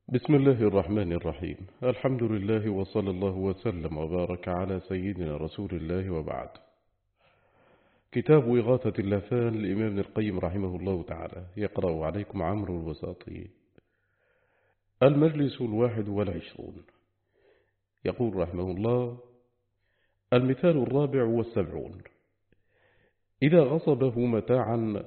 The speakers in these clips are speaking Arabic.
بسم الله الرحمن الرحيم. الحمد لله وصلى الله وسلم وبارك على سيدنا رسول الله وبعد. كتاب إغاثة اللافان للإمام ابن القيم رحمه الله تعالى، يقرأ عليكم عمرو الوساطي. المجلس 21. يقول رحمه الله: المثال 74. إذا غصبه متاعا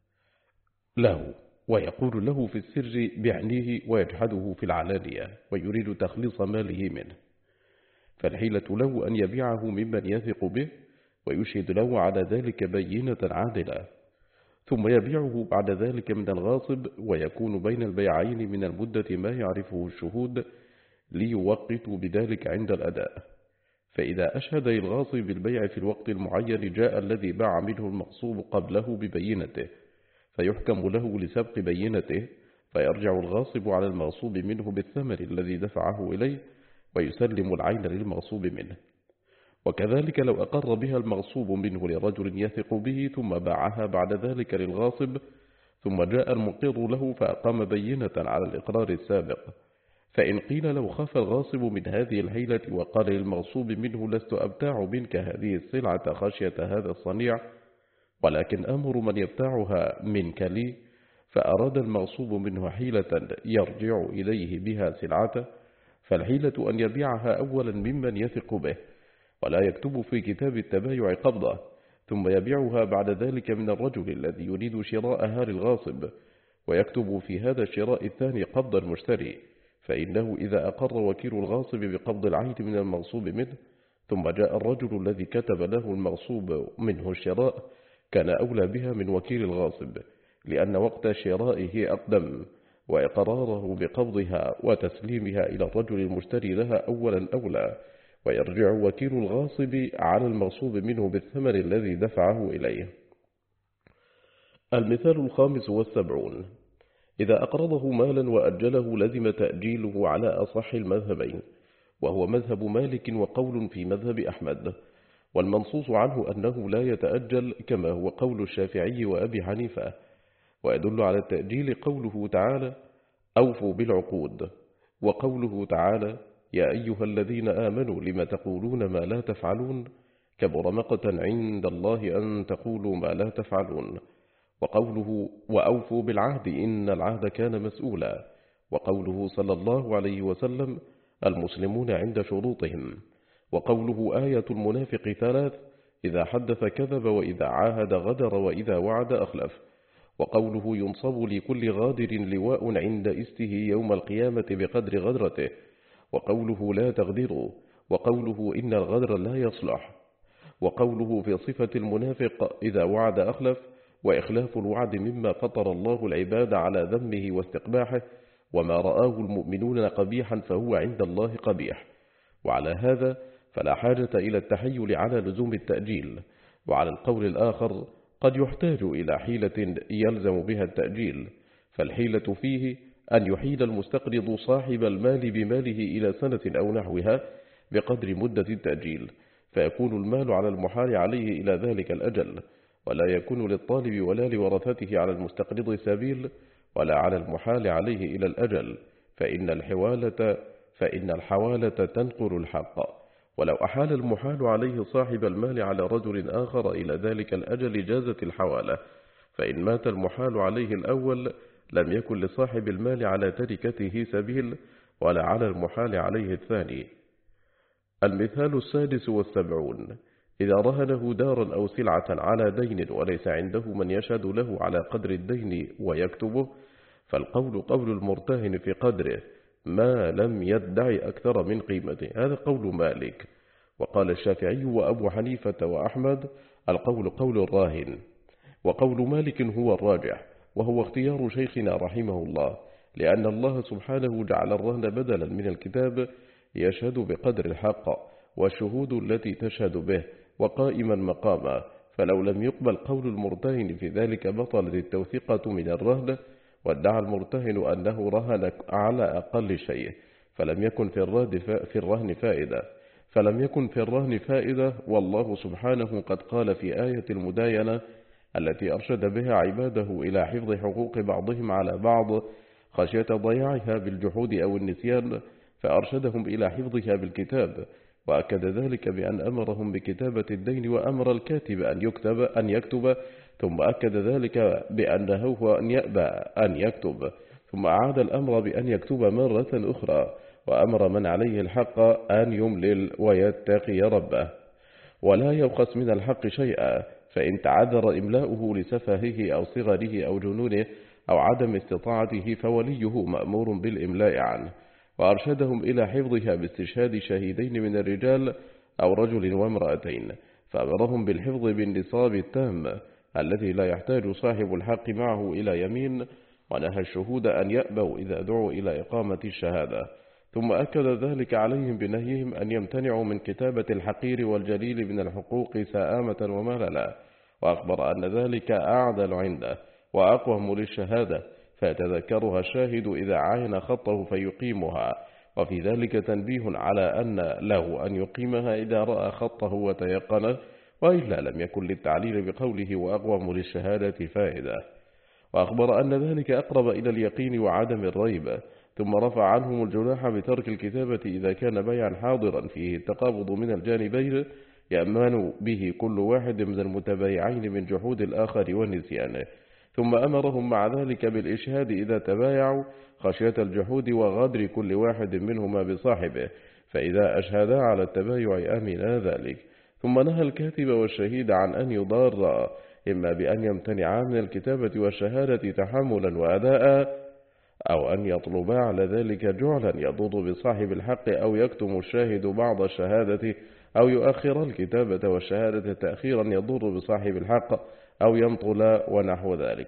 له ويقول له في السر بعنيه ويجحده في العلانية ويريد تخليص ماله منه، فالحيلة له أن يبيعه ممن يثق به ويشهد له على ذلك بينة عادلة، ثم يبيعه بعد ذلك من الغاصب، ويكون بين البيعين من المدة ما يعرفه الشهود ليوقتوا بذلك عند الأداء. فإذا أشهد الغاصب بالبيع في الوقت المعين جاء الذي باع منه المغصوب قبله ببينته، فيحكم له لسبق بينته، فيرجع الغاصب على المغصوب منه بالثمن الذي دفعه إليه ويسلم العين للمغصوب منه. وكذلك لو أقر بها المغصوب منه لرجل يثق به ثم باعها بعد ذلك للغاصب، ثم جاء المقر له فأقام بينة على الإقرار السابق، فإن قيل لو خاف الغاصب من هذه الحيلة وقال للمغصوب منه لست أبتاع منك هذه السلعة خشية هذا الصنيع، ولكن أمر من يبتاعها منك لي، فأراد المغصوب منه حيلة يرجع إليه بها سلعته، فالحيلة أن يبيعها أولا ممن يثق به ولا يكتب في كتاب التبايع قبضه، ثم يبيعها بعد ذلك من الرجل الذي يريد شراءها للغاصب، ويكتب في هذا الشراء الثاني قبض المشتري، فإنه إذا أقر وكيل الغاصب بقبض العين من المغصوب منه ثم جاء الرجل الذي كتب له المغصوب منه الشراء كان أولى بها من وكيل الغاصب، لأن وقت شرائه أقدم، وإقراره بقبضها وتسليمها إلى الرجل المشتري لها أولا أولى، ويرجع وكيل الغاصب على المغصوب منه بالثمن الذي دفعه إليه. المثال 75. إذا أقرضه مالا وأجله لزم تأجيله على أصح المذهبين، وهو مذهب مالك وقول في مذهب أحمد، والمنصوص عنه أنه لا يتأجل كما هو قول الشافعي وأبي حنيفة. ويدل على التأجيل قوله تعالى: أوفوا بالعقود، وقوله تعالى: يا أيها الذين آمنوا لم تقولون ما لا تفعلون، كبر مقتا عند الله أن تقولوا ما لا تفعلون، وقوله: وأوفوا بالعهد إن العهد كان مسؤولا، وقوله صلى الله عليه وسلم: المسلمون عند شروطهم، وقوله: آية المنافق 3: إذا حدث كذب وإذا عاهد غدر وإذا وعد أخلف، وقوله: ينصب لكل غادر لواء عند إسته يوم القيامة بقدر غدرته، وقوله: لا تغدروا، وقوله: إن الغدر لا يصلح، وقوله في صفة المنافق: إذا وعد أخلف، وإخلاف الوعد مما فطر الله العباد على ذمه واستقباحه، وما رآه المؤمنون قبيحا فهو عند الله قبيح. وعلى هذا فلا حاجة إلى التحيل على لزوم التأجيل. وعلى القول الآخر قد يحتاج إلى حيلة يلزم بها التأجيل، فالحيلة فيه أن يحيل المستقرض صاحب المال بماله إلى سنة أو نحوها بقدر مدة التأجيل، فيكون المال على المحال عليه إلى ذلك الأجل، ولا يكون للطالب ولا لورثته على المستقرض سبيل، ولا على المحال عليه إلى الأجل، فإن الحوالة تنقل الحق. ولو أحال المحال عليه صاحب المال على رجل آخر إلى ذلك الأجل جازت الحوالة، فإن مات المحال عليه الأول لم يكن لصاحب المال على تركته سبيل، ولا على المحال عليه الثاني. المثال 76. إذا رهنه دارا أو سلعة على دين وليس عنده من يشهد له على قدر الدين ويكتبه، فالقول قول المرتهن في قدره ما لم يدعي أكثر من قيمته، هذا قول مالك. وقال الشافعي وأبو حنيفة وأحمد: القول قول الراهن. وقول مالك هو الراجح، وهو اختيار شيخنا رحمه الله، لأن الله سبحانه جعل الرهن بدلا من الكتاب يشهد بقدر الحق، والشهود التي تشهد به، وقائما مقاما، فلو لم يقبل قول المرتهن في ذلك بطلت التوثيقة من الرهن، وادعى المرتهن أنه رهن على أقل شيء، فلم يكن في الرهن فائدة. والله سبحانه قد قال في آية المداينة التي أرشد بها عباده إلى حفظ حقوق بعضهم على بعض: خشية ضياعها بالجحود أو النسيان، فأرشدهم إلى حفظها بالكتاب، وأكد ذلك بأن أمرهم بكتابة الدين وأمر الكاتب أن يكتب، ثم أكد ذلك بأنه هو أن يأبى أن يكتب، ثم أعاد الأمر بأن يكتب مرة أخرى، وأمر من عليه الحق أن يملل ويتقي ربه ولا يبخس من الحق شيئا، فإن تعذر إملاؤه لسفهه أو صغره أو جنونه أو عدم استطاعته فوليه مأمور بالإملاء عنه. وأرشدهم إلى حفظها باستشهاد شهيدين من الرجال أو رجل وامرأتين، فأمرهم بالحفظ بالنصاب التام الذي لا يحتاج صاحب الحق معه إلى يمين، ونهى الشهود أن يأبوا إذا دعوا إلى إقامة الشهادة، ثم أكد ذلك عليهم بنهيهم أن يمتنعوا من كتابة الحقير والجليل من الحقوق سآمة ومللا، وأخبر أن ذلك أعدل عنده وأقوم للشهادة، فيتذكرها الشاهد إذا عاين خطه فيقيمها، وفي ذلك تنبيه على أن له أن يقيمها إذا رأى خطه وتيقنه، وإلا لم يكن للتعليل بقوله وأقوم للشهادة فائدة. وأخبر أن ذلك أقرب إلى اليقين وعدم الريب، ثم رفع عنهم الجناح بترك الكتابة إذا كان بيعا حاضرا فيه التقابض من الجانبين يأمن به كل واحد من المتبايعين من جحود الآخر ونسيانه، ثم أمرهم مع ذلك بالإشهاد إذا تبايعوا خشية الجحود وغدر كل واحد منهما بصاحبه، فإذا أشهدا على التبايع أمنا ذلك، ثم نهى الكاتب والشهيد عن أن يضار، إما بأن يمتنعا من الكتابة والشهادة تحملا وأداء، أو أن يطلبا على ذلك جعلا يضر بصاحب الحق، أو يكتم الشاهد بعض الشهادة، أو يؤخر الكتابة والشهادة تأخيرا يضر بصاحب الحق، أو يمطل ونحو ذلك.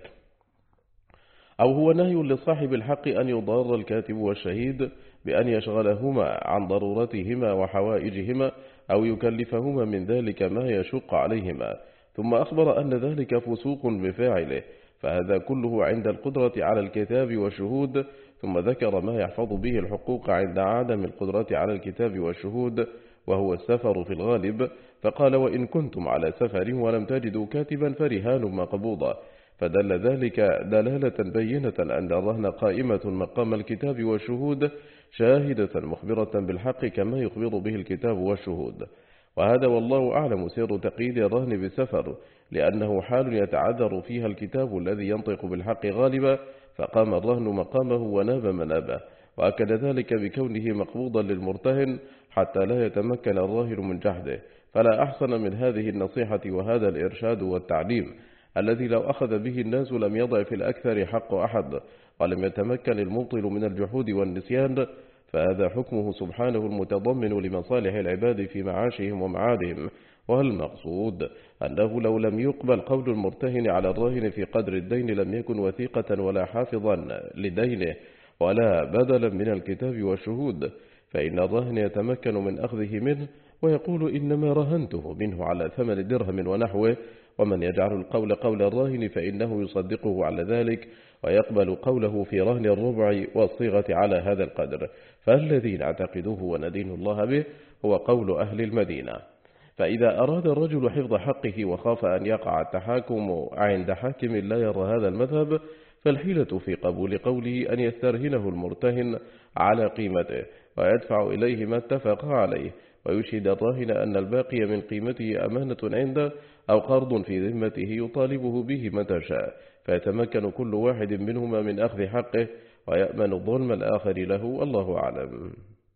أو هو نهي لصاحب الحق أن يضار الكاتب والشهيد بأن يشغلهما عن ضرورتهما وحوائجهما، أو يكلفهما من ذلك ما يشق عليهما، ثم أخبر أن ذلك فسوق بفاعله، فهذا كله عند القدرة على الكتاب والشهود، ثم ذكر ما يحفظ به الحقوق عند عدم القدرة على الكتاب والشهود، وهو السفر في الغالب، فقال وإن كنتم على سفر ولم تجدوا كاتبا فرهان مقبوضة، فدل ذلك دلالة بينة أن الرهن قائمة مقام الكتاب والشهود، شاهدة مخبرة بالحق كما يخبر به الكتاب والشهود. وهذا والله أعلم سر تقييد الرهن بالسفر، لأنه حال يتعذر فيها الكتاب الذي ينطق بالحق غالبا، فقام الرهن مقامه وناب منابه، وأكد ذلك بكونه مقبوضا للمرتهن حتى لا يتمكن الراهن من جحده. فلا أحسن من هذه النصيحة وهذا الإرشاد والتعليم الذي لو أخذ به الناس لم يضع في الأكثر حق أحد، ولم يتمكن المبطل من الجحود والنسيان، فهذا حكمه سبحانه المتضمن لمصالح العباد في معاشهم ومعادهم. والمقصود أنه لو لم يقبل قول المرتهن على الراهن في قدر الدين لم يكن وثيقة ولا حافظا لدينه ولا بدلا من الكتاب والشهود، فإن الراهن يتمكن من أخذه منه ويقول إنما رهنته منه على 8 درهم ونحوه، ومن يجعل القول قول الراهن فإنه يصدقه على ذلك ويقبل قوله في رهن الربع والصيغة على هذا القدر، فالذي نعتقده وندين الله به هو قول أهل المدينة. فإذا أراد الرجل حفظ حقه وخاف أن يقع التحاكم عند حاكم لا يرى هذا المذهب، فالحيلة في قبول قوله أن يسترهنه المرتهن على قيمته ويدفع إليه ما اتفق عليه، ويشهد الراهن أن الباقي من قيمته أمانة عنده أو قرض في ذمته يطالبه به متى شاء، فيتمكن كل واحد منهما من أخذ حقه ويأمن ظلم الآخر له، والله أعلم.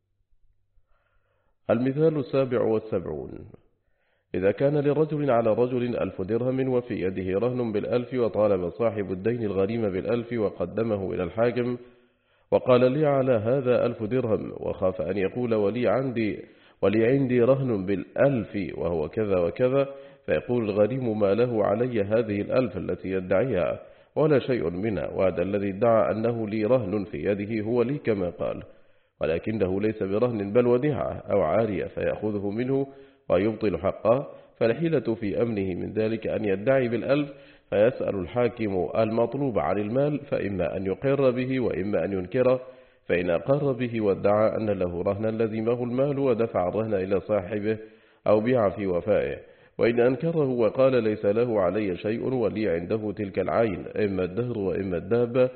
المثال 77: إذا كان لرجل على رجل 1000 درهم وفي يده رهن ب1000، وطالب صاحب الدين الغريم ب1000 وقدمه إلى الحاكم وقال لي على هذا 1000 درهم، وخاف أن يقول ولي عندي رهن ب1000 وهو كذا وكذا، فيقول الغريم ما له علي هذه 1000 التي يدعيها ولا شيء منها، وهذا الذي ادعى أنه لي رهن في يده هو لي كما قال، ولكنه ليس برهن بل وديعة أو عارية، فيأخذه منه ويبطل حقه. فالحيلة في أمنه من ذلك أن يدعي ب1000، فيسأل الحاكم المطلوب عن المال، فإما أن يقر به وإما أن ينكره، فإن أقر به وادعى أن له رهنا لزمه المال ودفع الرهن إلى صاحبه أو بيع في وفائه، وإن أنكره وقال ليس له علي شيء ولي عنده تلك العين إما الدهر وإما الدابة،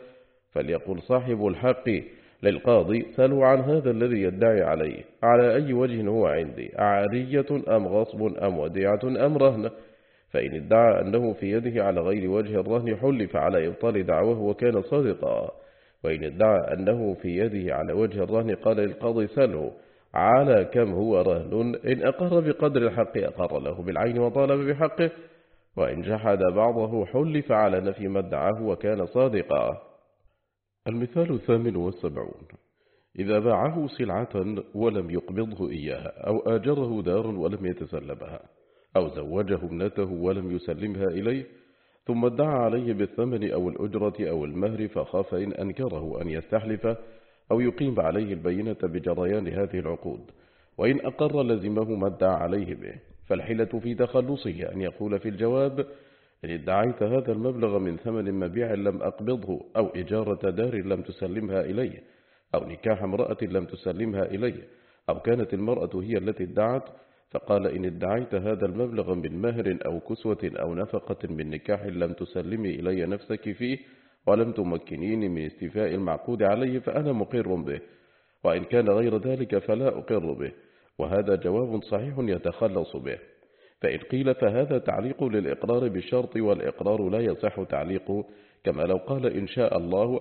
فليقل صاحب الحق للقاضي: سلوا عن هذا الذي يدعي عليه على أي وجه هو عندي، عارية أم غصب أم وديعة أم رهن؟ فإن ادعى أنه في يده على غير وجه الرهن حلف على إبطال دعوه وكان صادقا. وإن ادعى أنه في يده على وجه الرهن قال للقاضي: سله على كم هو رهن، إن أقر بقدر الحق أقر له بالعين وطالب بحقه، وإن جحد بعضه حلف على نفي ما ادعاه وكان صادقا. المثال 78: إذا باعه سلعة ولم يقبضه إياها، أو آجره دار ولم يتسلمها، أو زوجه ابنته ولم يسلمها إليه، ثم ادعى عليه بالثمن أو الأجرة أو المهر، فخاف إن أنكره أن يستحلف أو يقيم عليه البينة بجريان هذه العقود، وإن أقر لزمه ما ادعى عليه به. فالحيلة في تخلصه أن يقول في الجواب: إن ادعيت هذا المبلغ من ثمن مبيع لم أقبضه، أو إجارة دار لم تسلمها إليه، أو نكاح امرأة لم تسلمها إليه، أو كانت المرأة هي التي ادعت، فقال: إن ادعيت هذا المبلغ من مهر أو كسوة أو نفقة من نكاح لم تسلمي إلي نفسك فيه ولم تمكنيني من استيفاء المعقود عليه فأنا مقر به، وإن كان غير ذلك فلا أقر به. وهذا جواب صحيح يتخلص به. فإن قيل فهذا تعليق للإقرار بالشرط، والإقرار لا يصح تعليقه، كما لو قال: إن شاء الله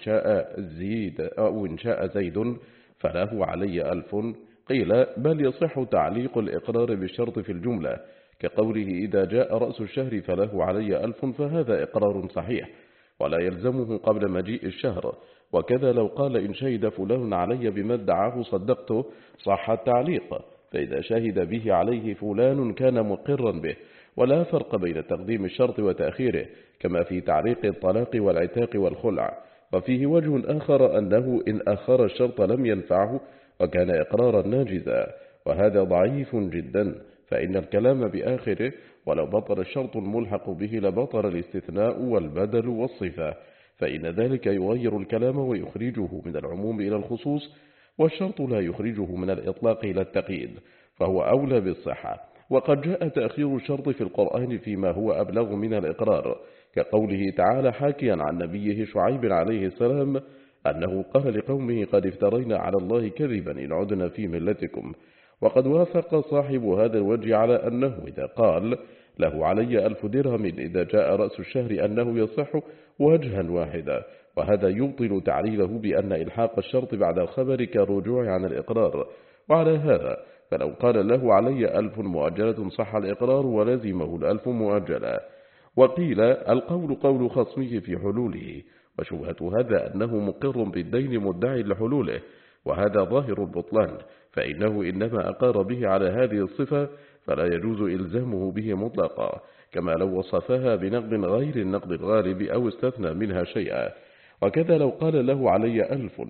أو إن شاء زيد فله علي 1000، قيل: بل يصح تعليق الإقرار بالشرط في الجملة، كقوله: إذا جاء رأس الشهر فله علي 1000، فهذا إقرار صحيح ولا يلزمه قبل مجيء الشهر. وكذا لو قال: إن شهد فلان علي بما ادعاه صدقته، صح التعليق، فإذا شهد به عليه فلان كان مقرا به، ولا فرق بين تقديم الشرط وتأخيره، كما في تعليق الطلاق والعتاق والخلع. وفيه وجه آخر أنه إن أخر الشرط لم ينفعه وكان إقرارا ناجزا، وهذا ضعيف جدا، فإن الكلام بآخره ولو بطل الشرط الملحق به لبطل الاستثناء والبدل والصفة، فإن ذلك يغير الكلام ويخرجه من العموم إلى الخصوص، والشرط لا يخرجه من الإطلاق إلى التقييد، فهو أولى بالصحة. وقد جاء تأخير الشرط في القرآن فيما هو أبلغ من الإقرار، كقوله تعالى حاكيا عن نبيه شعيب عليه السلام أنه قال لقومه: قد افترينا على الله كذبا إن عدنا في ملتكم. وقد وافق صاحب هذا الوجه على أنه إذا قال: له علي 1000 درهم إذا جاء رأس الشهر أنه يصح وجها واحدا، وهذا يبطل تعليله بأن إلحاق الشرط بعد الخبر كالرجوع عن الإقرار. وعلى هذا فلو قال: له علي 1000 مؤجلة صح الإقرار ولزمه 1000 مؤجلة. وقيل: القول قول خصمه في حلوله، وشبهة هذا أنه مقر بالدين مدعي لحلوله، وهذا ظاهر البطلان، فإنه إنما أقر به على هذه الصفة، فلا يجوز إلزامه به مطلقا، كما لو وصفها بنقد غير النقد الغالب أو استثنى منها شيئا. وكذا لو قال: له علي 1000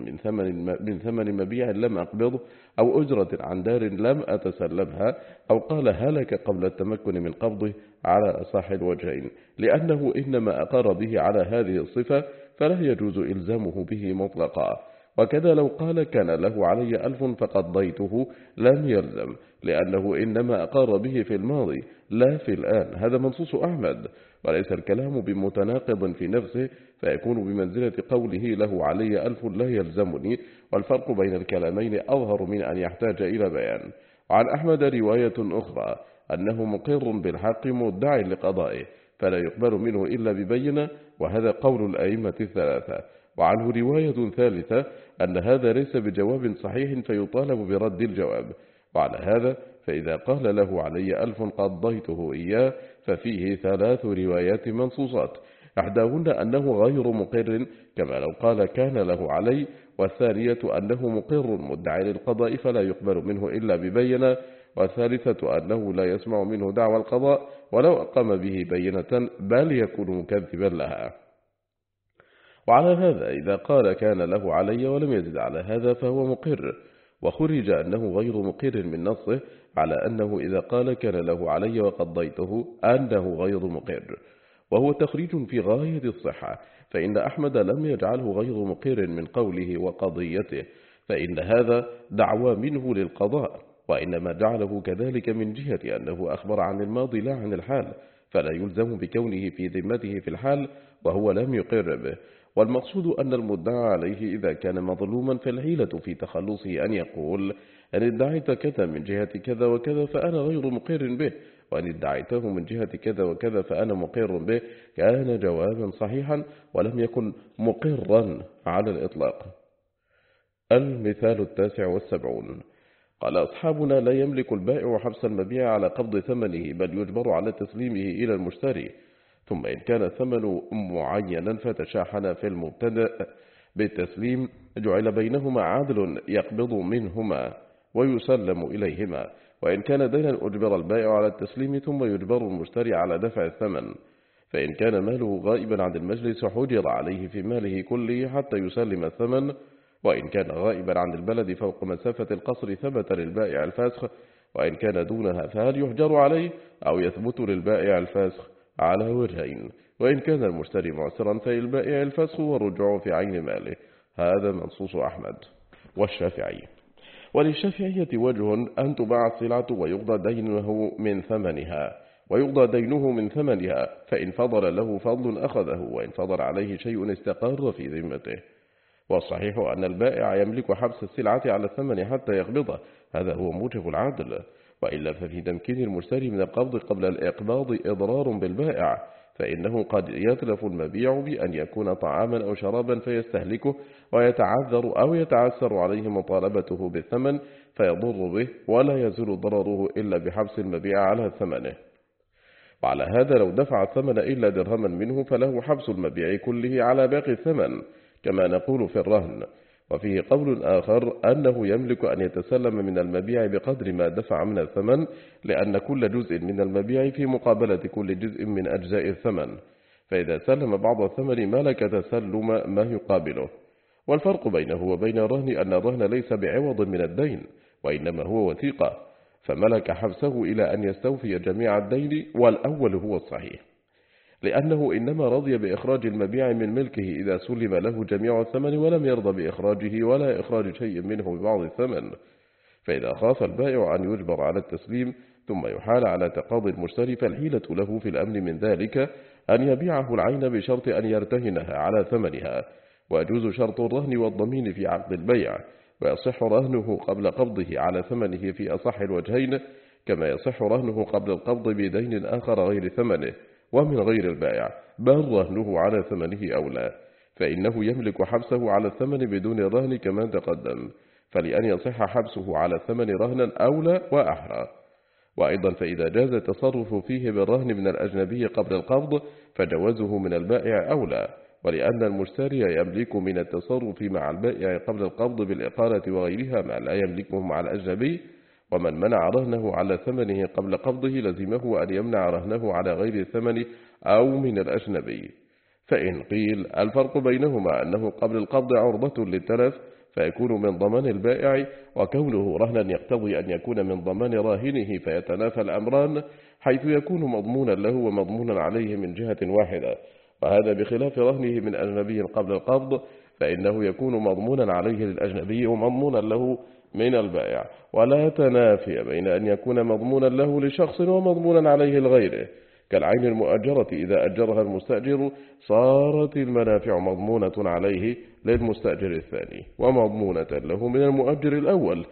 من ثمن مبيع لم أقبضه، أو أجرة عن دار لم أتسلمها، أو قال: هلك قبل التمكن من قبضه، على أصح الوجهين، لأنه إنما أقر به على هذه الصفة، فلا يجوز إلزامه به مطلقا. وكذا لو قال: كان له علي 1000 فقضيته، لم يلزم، لأنه إنما أقر به في الماضي لا في الآن. هذا منصوص أحمد، وليس الكلام بمتناقض في نفسه، فيكون بمنزلة قوله: له علي 1000 لا يلزمني. والفرق بين الكلامين أظهر من أن يحتاج إلى بيان. وعن أحمد رواية أخرى أنه مقر بالحق مدعي لقضائه، فلا يقبل منه إلا ببينة، وهذا قول الأئمة الثلاثة. وعنه رواية ثالثة أن هذا ليس بجواب صحيح فيطالب برد الجواب. وعلى هذا فإذا قال: له علي 1000 قضيته إياه، ففيه 3 روايات منصوصات، إحداهن أنه غير مقر، كما لو قال: كان له علي، والثانية أنه مقر مدعي للقضاء فلا يقبل منه إلا ببينة، والثالثة أنه لا يسمع منه دعوى القضاء ولو أقام به بينة، بل يكون مكذبا لها. وعلى هذا إذا قال: كان له علي، ولم يزد على هذا، فهو مقر. وخرج أنه غير مقر من نصه على أنه إذا قال: كان له علي وقضيته، أنه غير مقر، وهو تخريج في غاية الصحة، فإن أحمد لم يجعله غير مقر من قوله وقضيته، فإن هذا دعوى منه للقضاء، وإنما جعله كذلك من جهة أنه أخبر عن الماضي لا عن الحال، فلا يلزم بكونه في ذمته في الحال وهو لم يقر به. والمقصود أن المدعى عليه إذا كان مظلوما فالحيلة في تخلصه أن يقول أن ادعيت كذا من جهة كذا وكذا فأنا غير مقر به، وأن ادعيته من جهة كذا وكذا فأنا مقر به، كان جوابا صحيحا ولم يكن مقرا على الإطلاق. المثال 79. قال أصحابنا لا يملك البائع حبس المبيع على قبض ثمنه، بل يجبر على تسليمه إلى المشتري، ثم إن كان الثمن معينا فتشاحن في المبتدأ بالتسليم جعل بينهما عادل يقبض منهما ويسلم إليهما، وإن كان دينا أجبر البائع على التسليم ثم يجبر المشتري على دفع الثمن، فإن كان ماله غائبا عن المجلس حجر عليه في ماله كله حتى يسلم الثمن، وإن كان غائبا عن البلد فوق مسافة القصر ثبت للبائع الفاسخ، وإن كان دونها فهل يحجر عليه أو يثبت للبائع الفاسخ على وجهين، وإن كان المشتري معسرا فللبائع الفسخ والرجوع في عين ماله. هذا منصوص أحمد والشافعي. وللشافعية وجه أن تباع السلعة ويقضى دينه من ثمنها، فإن فضل له فضل أخذه، وإن فضل عليه شيء استقر في ذمته. والصحيح أن البائع يملك حبس السلعة على الثمن حتى يقبضه، هذا هو موجب العدل، وإلا ففي تمكين المشتري من القبض قبل الإقباض إضرار بالبائع، فإنه قد يتلف المبيع بأن يكون طعاما أو شرابا فيستهلكه ويتعذر أو يتعسر عليه مطالبته بالثمن فيضر به، ولا يزول ضرره إلا بحبس المبيع على ثمنه. وعلى هذا لو دفع الثمن إلا درهما منه فله حبس المبيع كله على باقي الثمن، كما نقول في الرهن. وفيه قول آخر أنه يملك أن يتسلم من المبيع بقدر ما دفع من الثمن، لأن كل جزء من المبيع في مقابلة كل جزء من أجزاء الثمن، فإذا سلم بعض الثمن ملك تسلم ما يقابله. والفرق بينه وبين الرهن أن الرهن ليس بعوض من الدين، وإنما هو وثيقة، فملك حبسه إلى أن يستوفي جميع الدين، والأول هو الصحيح، لأنه إنما رضي بإخراج المبيع من ملكه إذا سلم له جميع الثمن، ولم يرضى بإخراجه ولا إخراج شيء منه ببعض الثمن. فإذا خاف البائع أن يجبر على التسليم ثم يحال على تقاضي المشتري فالحيلة له في الأمن من ذلك أن يبيعه العين بشرط أن يرتهنها على ثمنها، ويجوز شرط الرهن والضمين في عقد البيع، ويصح رهنه قبل قبضه على ثمنه في أصح الوجهين، كما يصح رهنه قبل القبض بدين آخر غير ثمنه ومن غير البائع، بل رهنه على ثمنه أولى، فإنه يملك حبسه على الثمن بدون الرهن كما تقدم، فلأن يصح حبسه على الثمن رهنا أولى وأحرى. وأيضا فإذا جاز التصرف فيه بالرهن من الأجنبي قبل القبض فجوازه من البائع أولى، ولأن المشتري يملك من التصرف مع البائع قبل القبض بالإقالة وغيرها ما لا يملكه مع الأجنبي، ومن منع رهنه على ثمنه قبل قبضه لزمه أن يمنع رهنه على غير الثمن أو من الأجنبي. فإن قيل الفرق بينهما أنه قبل القبض عرضة للتلف فيكون من ضمان البائع، وكونه رهنا يقتضي أن يكون من ضمان راهنه، فيتنافى الأمران، حيث يكون مضمونا له ومضمونا عليه من جهة واحدة، وهذا بخلاف رهنه من أجنبي قبل القبض، فإنه يكون مضمونا عليه للأجنبي ومضمونا له من البائع، ولا تنافي بين أن يكون مضمونا له لشخص ومضمونا عليه لغيره، كالعين المؤجرة إذا أجرها المستأجر صارت المنافع مضمونة عليه للمستأجر الثاني ومضمونة له من المؤجر الأول.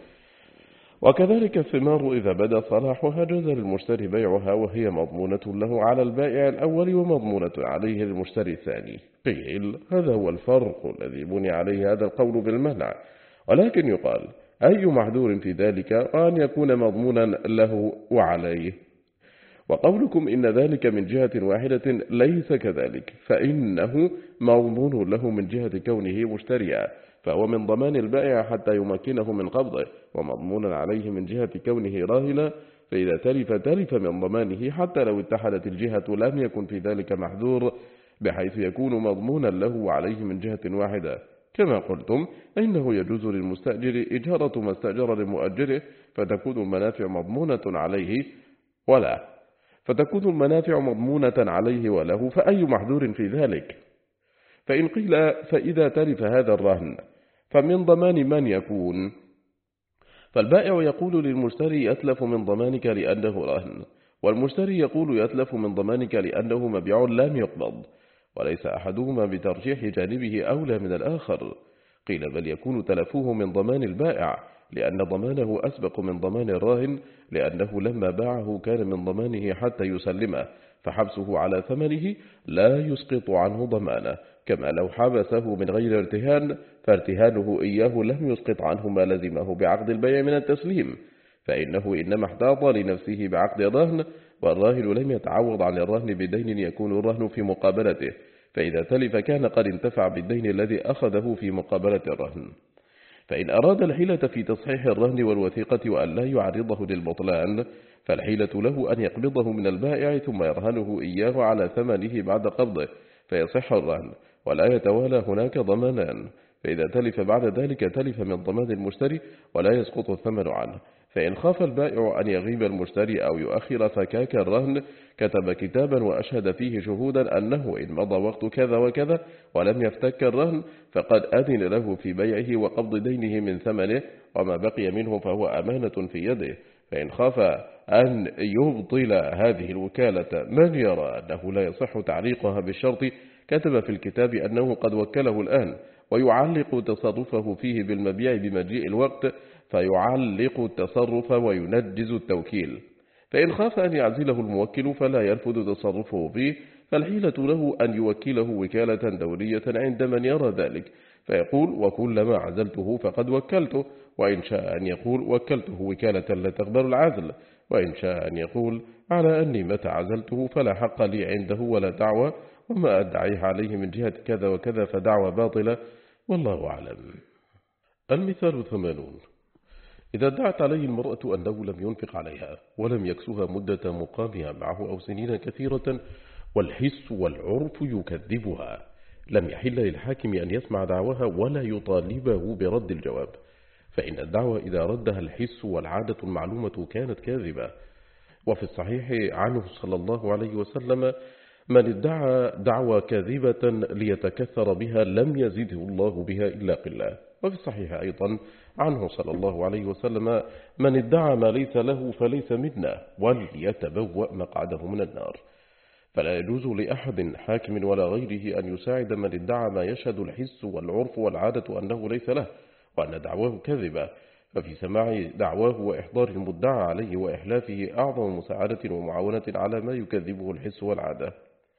وكذلك الثمار إذا بدا صلاحها جاز للمشتري بيعها وهي مضمونة له على البائع الأول ومضمونة عليه للمشتري الثاني. قيل هذا هو الفرق الذي بني عليه هذا القول بالمنع، ولكن يقال أي محذور في ذلك أن يكون مضمونا له وعليه. وقولكم إن ذلك من جهة واحدة ليس كذلك، فإنه مضمون له من جهة كونه مشتريا، فهو من ضمان البائع حتى يمكنه من قبضه، ومضمون عليه من جهة كونه راهنا، فإذا تلف من ضمانه حتى لو اتحدت الجهة لم يكن في ذلك محذور، بحيث يكون مضمونا له وعليه من جهة واحدة. كما قلتم إنه يجوز للمستأجر إجارة ما استأجر لمؤجره، فتكون المنافع مضمونة عليه وله، فأي محذور في ذلك؟ فإن قيل فإذا تلف هذا الرهن فمن ضمان من يكون؟ فالبائع يقول للمشتري يتلف من ضمانك لأنه رهن، والمشتري يقول يتلف من ضمانك لأنه مبيع لم يقبض، وليس أحدهما بترجيح جانبه أولى من الآخر. قيل بل يكون تلفوه من ضمان البائع، لأن ضمانه أسبق من ضمان الراهن، لأنه لما باعه كان من ضمانه حتى يسلمه، فحبسه على ثمنه لا يسقط عنه ضمانه، كما لو حبسه من غير ارتهان فارتهانه إياه لم يسقط عنه ما لزمه بعقد البيع من التسليم، فإنه إنما احتاط لنفسه بعقد الرهن، والراهن لم يتعوض عن الرهن بدين يكون الرهن في مقابلته، فإذا تلف كان قد انتفع بالدين الذي أخذه في مقابلة الرهن. فإن أراد الحيلة في تصحيح الرهن والوثيقة وأن لا يعرضه للبطلان، فالحيلة له أن يقبضه من البائع ثم يرهنه إياه على ثمنه بعد قبضه، فيصح الرهن ولا يتوالى هناك ضمانان، فإذا تلف بعد ذلك تلف من ضمان المشتري ولا يسقط الثمن عنه. فإن خاف البائع أن يغيب المشتري أو يؤخر فكاك الرهن كتب كتابا وأشهد فيه شهودا أنه إن مضى وقت كذا وكذا ولم يفتك الرهن فقد أذن له في بيعه وقبض دينه من ثمنه، وما بقي منه فهو أمانة في يده. فإن خاف أن يبطل هذه الوكالة من يرى أنه لا يصح تعليقها بالشرط كتب في الكتاب أنه قد وكله الآن، ويعلق تصرفه فيه بالمبيع بمجيء الوقت، فيعلق التصرف وينجز التوكيل. فإن خاف أن يعزله الموكل فلا يرفض تصرفه فيه، فالحيلة له أن يوكله وكالة دورية عند من يرى ذلك، فيقول وكلما عزلته فقد وكلته، وإن شاء أن يقول وكلته وكالة لا تقبل العزل، وإن شاء أن يقول على أني متى عزلته فلا حق لي عنده ولا دعوة، وما أدعيه عليه من جهة كذا وكذا فدعوة باطلة، والله أعلم. المثال 80. إذا ادعت عليه المرأة أنه لم ينفق عليها ولم يكسها مدة مقامها معه أو سنين كثيرة، والحس والعرف يكذبها، لم يحل للحاكم أن يسمع دعواها ولا يطالبه برد الجواب، فإن الدعوة إذا ردها الحس والعادة المعلومة كانت كاذبة. وفي الصحيح عنه صلى الله عليه وسلم من ادعى دعوى كاذبة ليتكثر بها لم يزده الله بها إلا قلة. وفي الصحيح أيضا عنه صلى الله عليه وسلم من ادعى ما ليس له فليس منا وليتبوأ مقعده من النار. فلا يجوز لأحد حاكم ولا غيره أن يساعد من ادعى ما يشهد الحس والعرف والعادة أنه ليس له وأن دعواه كذبة، ففي سماع دعواه وإحضار المدعى عليه وإحلافه أعظم مساعدة ومعاونة على ما يكذبه الحس والعادة.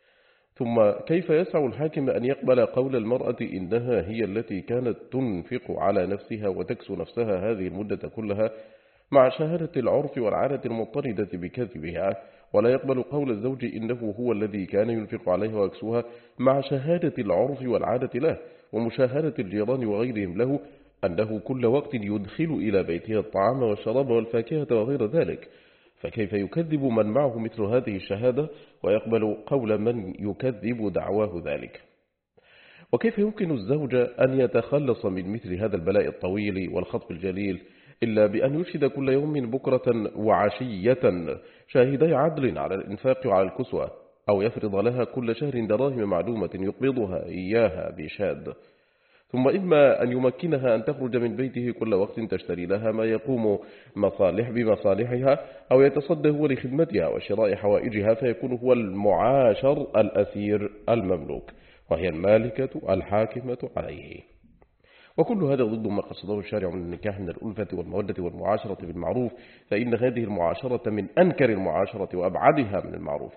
ثم كيف يسع الحاكم أن يقبل قول المرأة إنها هي التي كانت تنفق على نفسها وتكسو نفسها هذه المدة كلها مع شهادة العرف والعادة المضطردة بكذبها، ولا يقبل قول الزوج إنه هو الذي كان ينفق عليها ويكسوها مع شهادة العرف والعادة له ومشاهدة الجيران وغيرهم له أنه كل وقت يدخل إلى بيته الطعام والشراب والفاكهة وغير ذلك؟ فكيف يكذب من معه مثل هذه الشهادة ويقبل قول من يكذب دعواه ذلك؟ وكيف يمكن الزوج أن يتخلص من مثل هذا البلاء الطويل والخطب الجليل إلا بأن يرشد كل يوم بكرة وعشية شاهدي عدل على الإنفاق وعلى الكسوة، أو يفرض لها كل شهر دراهم معلومة يقبضها إياها بشاد، ثم إما أن يمكنها أن تخرج من بيته كل وقت تشتري لها ما يقوم بمصالحها، أو يتصدى هو لخدمتها وشراء حوائجها فيكون هو المعاشر الأسير المملوك وهي المالكة الحاكمة عليه. وكل هذا ضد ما قصده الشارع من النكاح من الألفة والمودة والمعاشرة بالمعروف، فإن هذه المعاشرة من أنكر المعاشرة وأبعدها من المعروف.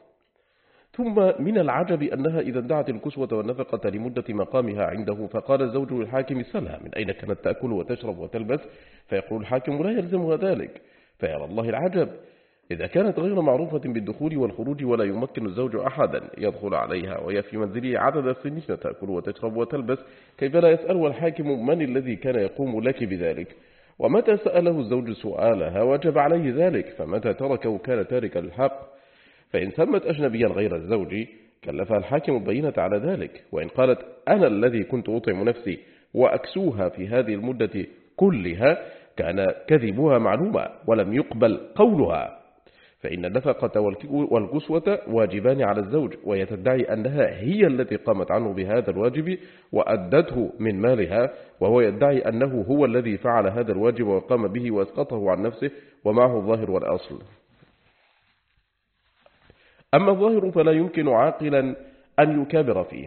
ثم من العجب أنها إذا ادعت الكسوة والنفقة لمدة مقامها عنده فقال الزوج للحاكم سلها من أين كانت تأكل وتشرب وتلبس، فيقول الحاكم لا يلزمها ذلك، فيرى الله العجب إذا كانت غير معروفة بالدخول والخروج ولا يمكن الزوج أحدا يدخل عليها وهي في منزله عدد السنين تأكل وتشرب وتلبس، كيف لا يسأل الحاكم من الذي كان يقوم لك بذلك؟ ومتى سأله الزوج سؤالها وجب عليه ذلك، فمتى تركه كان تاركا للحق. فإن ثمت أجنبيا غير الزوج كلفها الحاكم البينة على ذلك، وإن قالت أنا الذي كنت أطعم نفسي وأكسوها في هذه المدة كلها كان كذبها معلومة ولم يقبل قولها، فإن النفقة والكسوة واجبان على الزوج، ويتدعي أنها هي التي قامت عنه بهذا الواجب وأدته من مالها، وهو يدعي أنه هو الذي فعل هذا الواجب وقام به وأسقطه عن نفسه ومعه الظاهر والأصل. أما الظاهر فلا يمكن عاقلا أن يكابر فيه،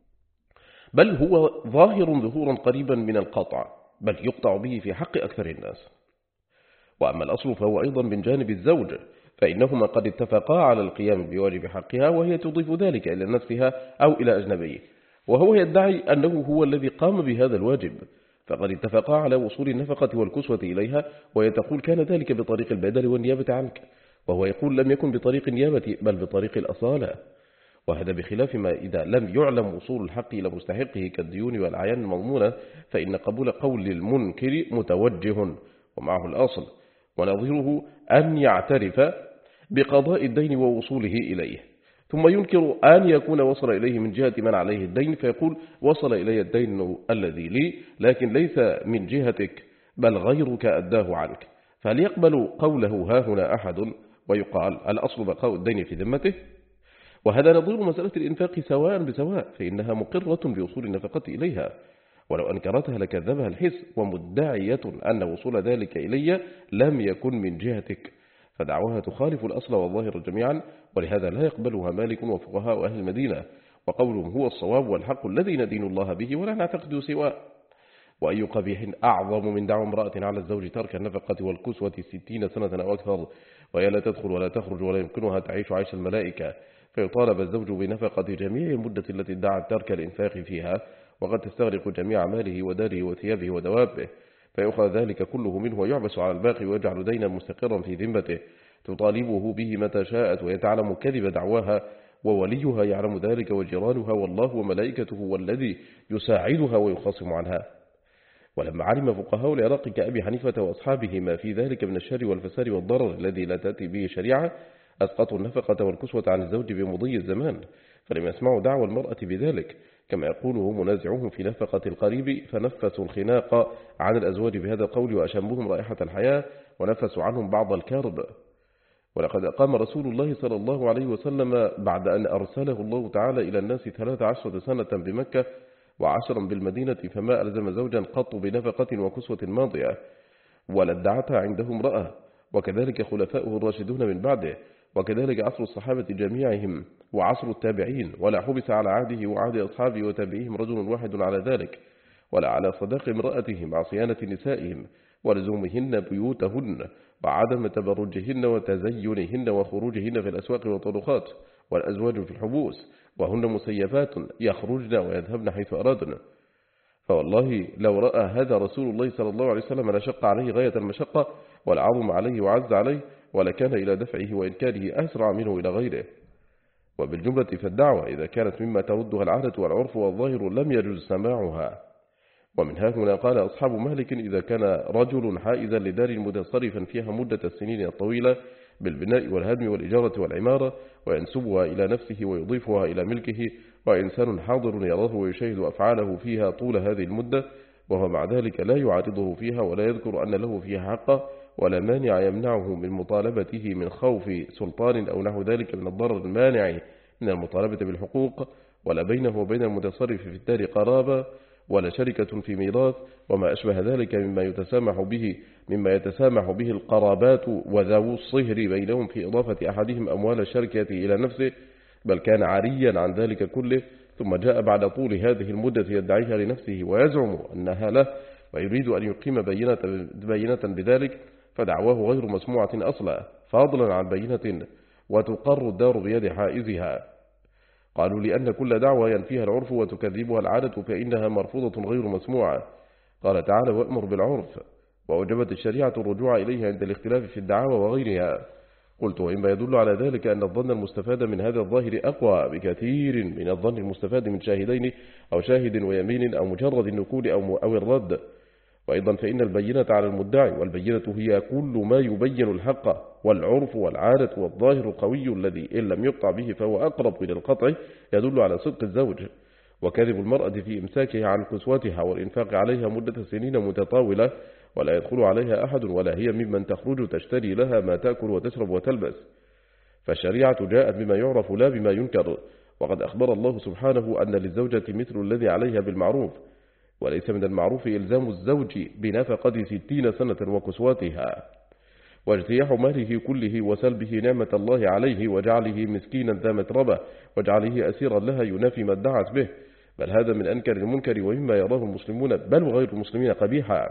بل هو ظاهر ظهورا قريبا من القطع، بل يقطع به في حق أكثر الناس. وأما الأصل فهو أيضا من جانب الزوج، فإنهما قد اتفقا على القيام بواجب حقها، وهي تضيف ذلك إلى نفسها أو إلى أجنبيه، وهو يدعي أنه هو الذي قام بهذا الواجب، فقد اتفقا على وصول النفقة والكسوة إليها، وهي تقول كان ذلك بطريق البدل والنيابة عنك، وهو يقول لم يكن بطريق النيابة بل بطريق الأصالة. وهذا بخلاف ما إذا لم يعلم وصول الحق إلى مستحقه كالديون والأعيان المضمونة، فإن قبول قول المنكر متوجه ومعه الأصل، ونظيره أن يعترف بقضاء الدين ووصوله إليه، ثم ينكر أن يكون وصل إليه من جهة من عليه الدين، فيقول وصل إلي الدين الذي لي لكن ليس من جهتك بل غيرك أداه عنك، فهل يقبل قوله ها هنا أحد ويقال الأصل بقاء الدين في ذمته؟ وهذا نظير مسألة الإنفاق سواء بسواء، فإنها مقرة بوصول النفقة إليها، ولو أنكرتها لكذبها الحس، ومدعية أن وصول ذلك إلي لم يكن من جهتك، فدعوها تخالف الأصل والظاهر جميعا، ولهذا لا يقبلها مالك وفقهاء أهل المدينة، وقولهم هو الصواب والحق الذي ندين الله به ولا نعتقد سواه. وأي قبيح أعظم من دعوى امرأة على الزوج ترك النفقة والكسوة 60 سنة أو أكثر، وهي لا تدخل ولا تخرج ولا يمكنها تعيش عيش الملائكة، فيطالب الزوج بنفقة جميع المدة التي ادعت ترك الإنفاق فيها، وقد تستغرق جميع ماله وداره وثيابه ودوابه، فيأخذ ذلك كله منه ويعبس على الباقي ويجعل دينا مستقرا في ذمته تطالبه به متى شاءت، وهي تعلم كذب دعواها ووليها يعلم ذلك وجيرانها والله وملائكته والذي يساعدها ويخاصم عنها. ولما علم فقهاء العراق كأبي حنيفة وأصحابه ما في ذلك من الشر والفساد والضرر الذي لا تأتي به شريعة، أسقطوا النفقة والكسوة عن الزوج بمضي الزمان، فلم يسمعوا دعوى المرأة بذلك، كما يقوله منازعهم في نفقة القريب، فنفسوا الخناق عن الأزواج بهذا القول وأشمهم رائحة الحياة ونفسوا عنهم بعض الكرب. ولقد أقام رسول الله صلى الله عليه وسلم بعد أن أرسله الله تعالى إلى الناس 13 سنة بمكة و10 بالمدينة، فما ألزم زوجا قط بنفقة وكسوة ماضية ولا ادعتها عنده امرأة، وكذلك خلفاؤه الراشدون من بعده، وكذلك عصر الصحابة جميعهم وعصر التابعين، ولا حبس على عهده وعهد أصحابه وتابعيهم رجل واحد على ذلك، ولا على صداق امرأتهم مع صيانة نسائهم ولزومهن بيوتهن وعدم تبرجهن وتزينهن وخروجهن في الأسواق والطرقات، والأزواج في الحبوس وهن مسيفات يخرجن ويذهبن حيث أرادن. فوالله لو رأى هذا رسول الله صلى الله عليه وسلم لشق عليه غاية المشقة والعظم عليه وعز عليه، ولكان إلى دفعه وإنكاره أسرع منه إلى غيره. وبالجملة فالدعوة إذا كانت مما تردها العادة والعرف والظاهر لم يجوز سماعها. ومن هنا قال أصحاب مالك إذا كان رجل حائزا لدار متصرفا فيها مدة السنين الطويلة بالبناء والهدم والإجارة والعمارة، وينسبها إلى نفسه ويضيفها إلى ملكه، وإنسان حاضر يراه ويشاهد أفعاله فيها طول هذه المدة، وهو مع ذلك لا يعارضه فيها ولا يذكر أن له فيها حقا ولا مانع يمنعه من مطالبته من خوف سلطان أو نحو ذلك من الضرر المانع من المطالبة بالحقوق، ولا بينه وبين المتصرف في الدار قرابة ولا شركة في ميراث وما أشبه ذلك مما يتسامح به القرابات وذو الصهر بينهم في إضافة أحدهم أموال الشركة إلى نفسه، بل كان عاريا عن ذلك كله، ثم جاء بعد طول هذه المدة يدعيها لنفسه ويزعم أنها له ويريد أن يقيم بينة بذلك، فدعواه غير مسموعة أصلا فضلا عن بينة وتقر الدار بيد حائزها. قالوا لأن كل دعوة ينفيها العرف وتكذبها العادة فإنها مرفوضة غير مسموعة. قال تعالى وأمر بالعرف، وأوجبت الشريعة الرجوع إليها عند الاختلاف في الدعاوى وغيرها. قلت وإما يدل على ذلك أن الظن المستفاد من هذا الظاهر أقوى بكثير من الظن المستفاد من شاهدين أو شاهد ويمين أو مجرد النقول أو الرد. وأيضا فإن البينة على المدعي، والبينة هي كل ما يبين الحق، والعرف والعادة والظاهر القوي الذي إن لم يقطع به فهو أقرب إلى القطع يدل على صدق الزوج. وكذب المرأة في إمساكها عن كسوتها والإنفاق عليها مدة سنين متطاولة ولا يدخل عليها أحد ولا هي ممن تخرج تشتري لها ما تأكل وتشرب وتلبس. فالشريعة جاءت بما يعرف لا بما ينكر، وقد أخبر الله سبحانه أن للزوجة مثل الذي عليها بالمعروف، وليس من المعروف إلزام الزوج بنفقة 60 سنة وكسوتها. واجتياح ماله كله وسلبه نعمة الله عليه وجعله مسكينا ذا متربة وجعله أسيرا لها ينافي ما ادعت به، بل هذا من أنكر المنكر ومما يراه المسلمون بل وغير المسلمين قبيحا.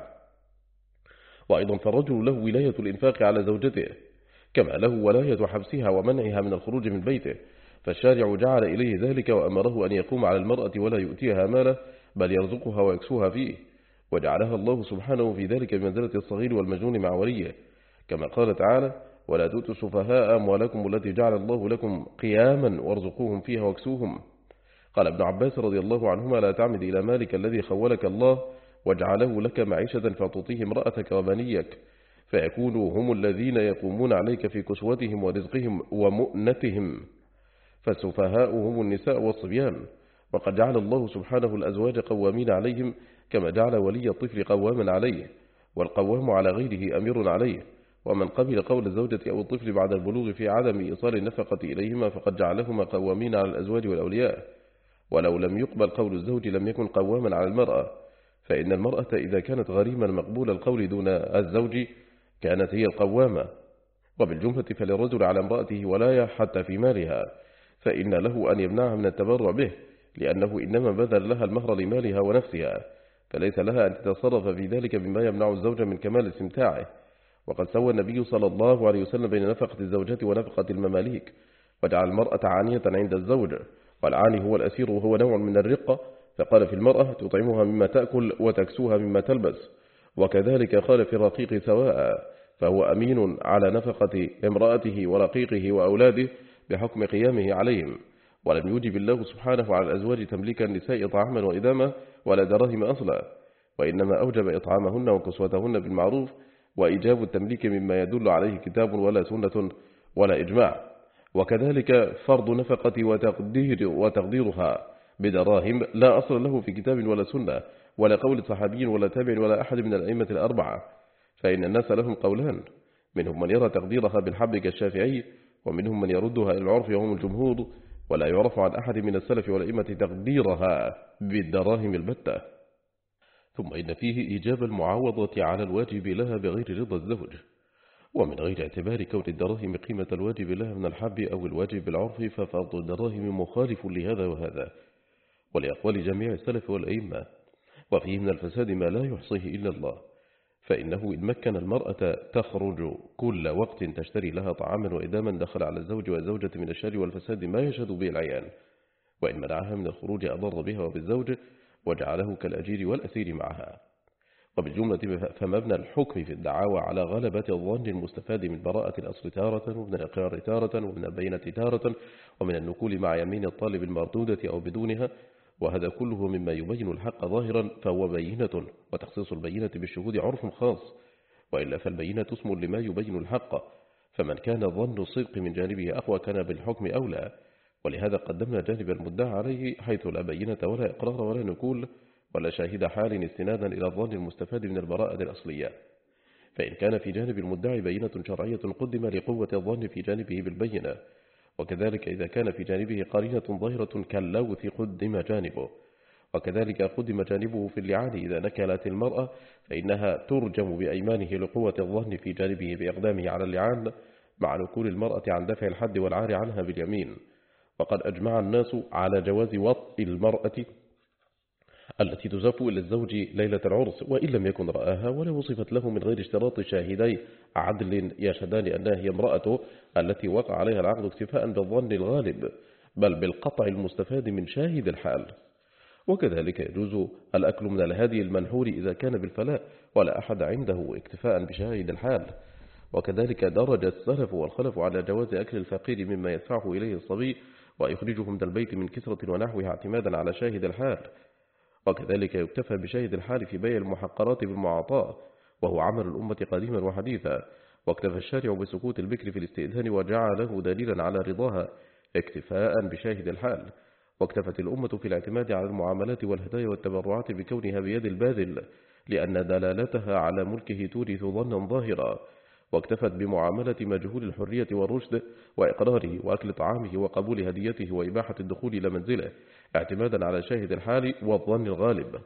وأيضا فالرجل له ولاية الإنفاق على زوجته كما له ولاية حبسها ومنعها من الخروج من بيته، فالشارع جعل إليه ذلك وأمره أن يقوم على المرأة ولا يؤتيها ماله بل يرزقها ويكسوها فيه، وجعلها الله سبحانه في ذلك بمنزلة الصغير والمجنون مع وليه، كما قال تعالى ولا تؤتوا السفهاء أموالكم التي جعل الله لكم قياما وارزقوهم فيها واكسوهم. قال ابن عباس رضي الله عنهما لا تعمد إلى مالك الذي خولك الله وجعله لك معيشة فتعطيه امرأتك وبنيك فيكونوا هم الذين يقومون عليك في كسوتهم ورزقهم ومؤنتهم، فالسفهاء هم النساء والصبيان، وقد جعل الله سبحانه الأزواج قوامين عليهم كما جعل ولي الطفل قواما عليه، والقوام على غيره أمير عليه، ومن قبل قول الزوجة أو الطفل بعد البلوغ في عدم إيصال النفقة إليهما فقد جعلهما قوامين على الأزواج والأولياء، ولو لم يقبل قول الزوج لم يكن قواما على المرأة، فإن المرأة إذا كانت غريما مقبول القول دون الزوج كانت هي القوامة. وبالجملة فللرجل على امرأته ولاية حتى في مالها، فإن له أن يمنعها من التبرع به لأنه إنما بذل لها المهر لمالها ونفسها، فليس لها أن تتصرف في ذلك بما يمنع الزوج من كمال استمتاعه. وقد سوى النبي صلى الله عليه وسلم بين نفقة الزوجة ونفقة المماليك، وجعل المرأة عانية عند الزوج، والعاني هو الأسير وهو نوع من الرقة، فقال في المرأة تطعمها مما تأكل وتكسوها مما تلبس، وكذلك قال في الرقيق سواء، فهو أمين على نفقة امرأته ورقيقه وأولاده بحكم قيامه عليهم. ولم يوجب الله سبحانه على الأزواج تمليك النساء طعاما وإداما ولا دراهم أصلا، وإنما أوجب إطعامهن وكسوتهن بالمعروف، وإيجاب التمليك مما يدل عليه كتاب ولا سنة ولا إجماع، وكذلك فرض نفقة وتقديرها بدراهم لا أصل له في كتاب ولا سنة ولا قول صحابي ولا تابع ولا أحد من الأئمة الأربعة، فإن الناس لهم قولان، منهم من يرى تقديرها بالحب كالشافعي، ومنهم من يردها إلى العرف وهم الجمهور، ولا يعرف عن أحد من السلف والأئمة تقديرها بالدراهم البتة. ثم إن فيه إيجاب المعاوضة على الواجب لها بغير رضا الزوج، ومن غير اعتبار كون الدراهم قيمة الواجب لها من الحب أو الواجب بالعرف، ففرض الدراهم مخالف لهذا وهذا ولأقوال جميع السلف والأئمة، وفيه من الفساد ما لا يحصيه إلا الله، فإنه إن مكن المرأة تخرج كل وقت تشتري لها طعاما وإداما دخل على الزوج والزوجة من الشر والفساد ما يشهد به العيان، وإن منعها من الخروج أضر بها وبالزوج وجعله كالأجير والأسير معها. وبالجملة فمبنى الحكم في الدعاوى على غلبة الظن المستفاد من براءة الأصل تارة، ومن الإقرار تارة، ومن البينة تارة، ومن النقول مع يمين الطالب المردودة أو بدونها، وهذا كله مما يبين الحق ظاهرا فهو بينة، وتخصيص البينة بالشهود عرف خاص، وإلا فالبينة اسم لما يبين الحق، فمن كان ظن الصدق من جانبه أقوى كان بالحكم أولى، ولهذا قدمنا جانب المدعى عليه حيث لا بينة ولا إقرار ولا نقول ولا شاهد حال استنادا إلى الظن المستفاد من البراءة الأصلية، فإن كان في جانب المدعي بينة شرعية قدم لقوة الظن في جانبه بالبينة، وكذلك إذا كان في جانبه قرينة ظاهرة كاللوث قدم جانبه، وكذلك قدم جانبه في اللعان إذا نكلت المرأة فإنها ترجم بأيمانه لقوة الظن في جانبه بإقدامه على اللعان مع نقول المرأة عن دفع الحد والعار عنها باليمين. وقد أجمع الناس على جواز وطء المرأة التي تزف إلى الزوج ليلة العرس وإن لم يكن رآها ولا وصفت له من غير اشتراط شاهدي عدل يشهدان أنها هي امرأته التي وقع عليها العقد اكتفاء بالظن الغالب بل بالقطع المستفاد من شاهد الحال. وكذلك يجوز الأكل من الهدي المنحور إذا كان بالفلاء ولا أحد عنده اكتفاء بشاهد الحال. وكذلك درج السلف والخلف على جواز أكل الفقير مما يدفعه إليه الصبي ويخرجه من البيت من كسرة ونحوها اعتمادا على شاهد الحال. وكذلك يكتفى بشاهد الحال في بيع المحقرات بالمعاطاة وهو عمل الأمة قديما وحديثا، واكتفى الشارع بسكوت البكر في الاستئذان وجعله دليلا على رضاها اكتفاء بشاهد الحال، واكتفت الأمة في الاعتماد على المعاملات والهدايا والتبرعات بكونها بيد الباذل لأن دلالتها على ملكه تورث ظنا ظاهرا، واكتفت بمعاملة مجهول الحرية والرشد وإقراره وأكل طعامه وقبول هديته وإباحة الدخول إلى منزله اعتمادا على شاهد الحال والظن الغالب.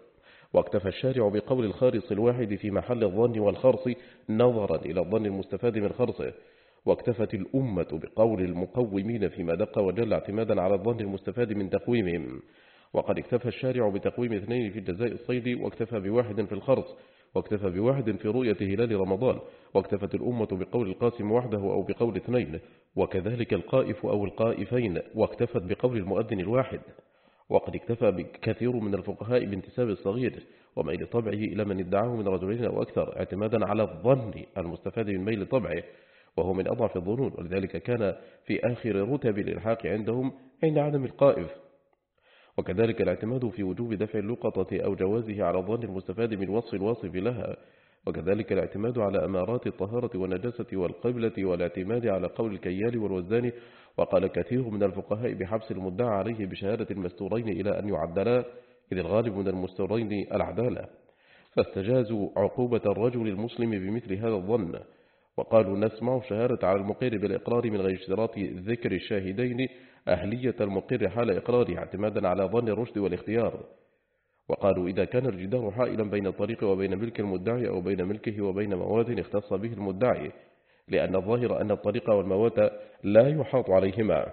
واكتفى الشارع بقول الخارص الواحد في محل الظن والخرص نظرا إلى الظن المستفاد من خرصه، واكتفت الأمة بقول المقومين فيما دق وجل اعتمادا على الظن المستفاد من تقويمهم. وقد اكتفى الشارع بتقويم 2 في جزاء الصيد، واكتفى ب1 في الخرص، واكتفى ب1 في رؤية هلال رمضان، واكتفت الأمة بقول القاسم وحده أو بقول 2، وكذلك القائف أو القائفين، واكتفت بقول المؤذن الواحد. وقد اكتفى كثير من الفقهاء بانتساب الصغير وميل طبعه إلى من ادعاه من رجلين أو أكثر اعتمادا على الظن المستفاد من ميل طبعه، وهو من أضعف الظنون، ولذلك كان في آخر رتب الإلحاق عندهم عند عدم القائف. وكذلك الاعتماد في وجوب دفع اللقطة أو جوازه على الظن المستفاد من وصف الواصف لها، وكذلك الاعتماد على أمارات الطهارة والنجاسة والقبلة، والاعتماد على قول الكيال والوزان. وقال كثير من الفقهاء بحبس المدعى عليه بشهادة المستورين إلى أن يعدلا، إذ الغالب من المستورين العدالة، فاستجازوا عقوبة الرجل المسلم بمثل هذا الظن. وقالوا نسمع شهادة على المقر بالإقرار من غير اشتراط ذكر الشاهدين أهلية المقر حال إقراره اعتمادا على ظن الرشد والاختيار. وقالوا إذا كان الجدار حائلا بين الطريق وبين ملك المدعي أو بين ملكه وبين مواد اختص به المدعي، لأن الظاهر أن الطريق والمواد لا يحاط عليهما.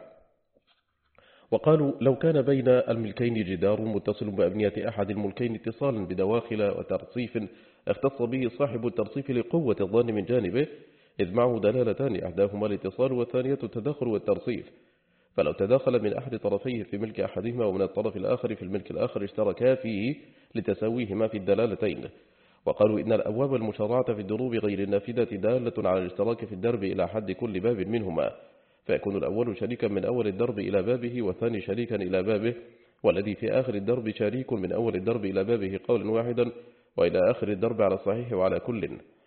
وقالوا لو كان بين الملكين جدار متصل بأبنية أحد الملكين اتصالا بدواخل وترصيف اختص به صاحب الترصيف لقوة الظن من جانبه، إذ معه دلالتان إحداهما الاتصال والثانية التداخل والترصيف، فلو تداخل من أحد طرفيه في ملك أحدهما ومن الطرف الآخر في الملك الآخر اشتركا فيه لتساويهما في الدلالتين. وقالوا إن الأبواب المشرعة في الدروب غير النافذة دالة على الاشتراك في الدرب إلى حد كل باب منهما، فيكون الأول شريكا من أول الدرب إلى بابه، والثاني شريكا إلى بابه، والذي في آخر الدرب شريك من أول الدرب إلى بابه قولا واحدا، وإلى آخر الدرب على الصحيح وعلى كل،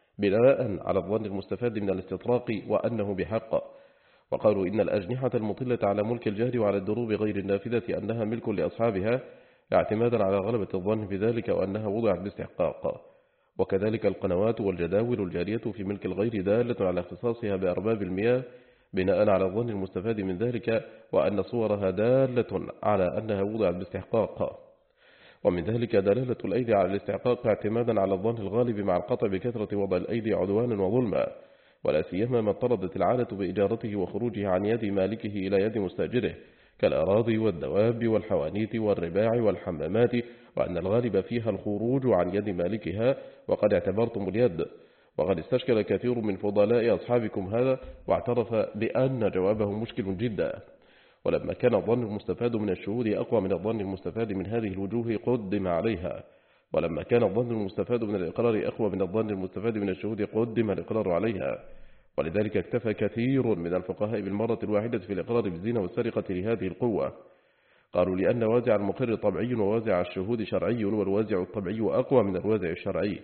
بناء على الظن المستفاد من الاستطراق وأنه بحق. وقالوا إن الأجنحة المطلة على ملك الجهر وعلى الدروب غير النافذة أنها ملك لأصحابها اعتمادا على غلبة الظن بذلك وأنها وضعت باستحقاق. وكذلك القنوات والجداول الجارية في ملك الغير دالة على اختصاصها بأرباب المياه بناء على الظن المستفاد من ذلك، وأن صورها دالة على أنها وضعت باستحقاق. ومن ذلك دلالة الأيدي على الاستحقاق اعتمادا على الظن الغالب مع القطع بكثرة وضع الأيدي عدوانا وظلما، ولا سيما ما اضطردت العادة بإجارته وخروجه عن يد مالكه إلى يد مستأجره كالأراضي والدواب والحوانيت والرباع والحمامات، وأن الغالب فيها الخروج عن يد مالكها وقد اعتبرتم اليد. وقد استشكل كثير من فضلاء أصحابكم هذا واعترف بأن جوابه مشكل جدا. ولما كان الظن المستفاد من الشهود أقوى من الظن المستفاد من هذه الوجوه قدم عليها، ولما كان الظن المستفاد من الإقرار أقوى من الظن المستفاد من الشهود قدم الإقرار عليها. ولذلك اكتفى كثير من الفقهاء بالمرة الواحدة في الإقرار بالزنا والسرقة لهذه القوة. قالوا لأن وازع المقر طبعي ووازع الشهود شرعي، والوازع الطبعي أقوى من الوازع الشرعي.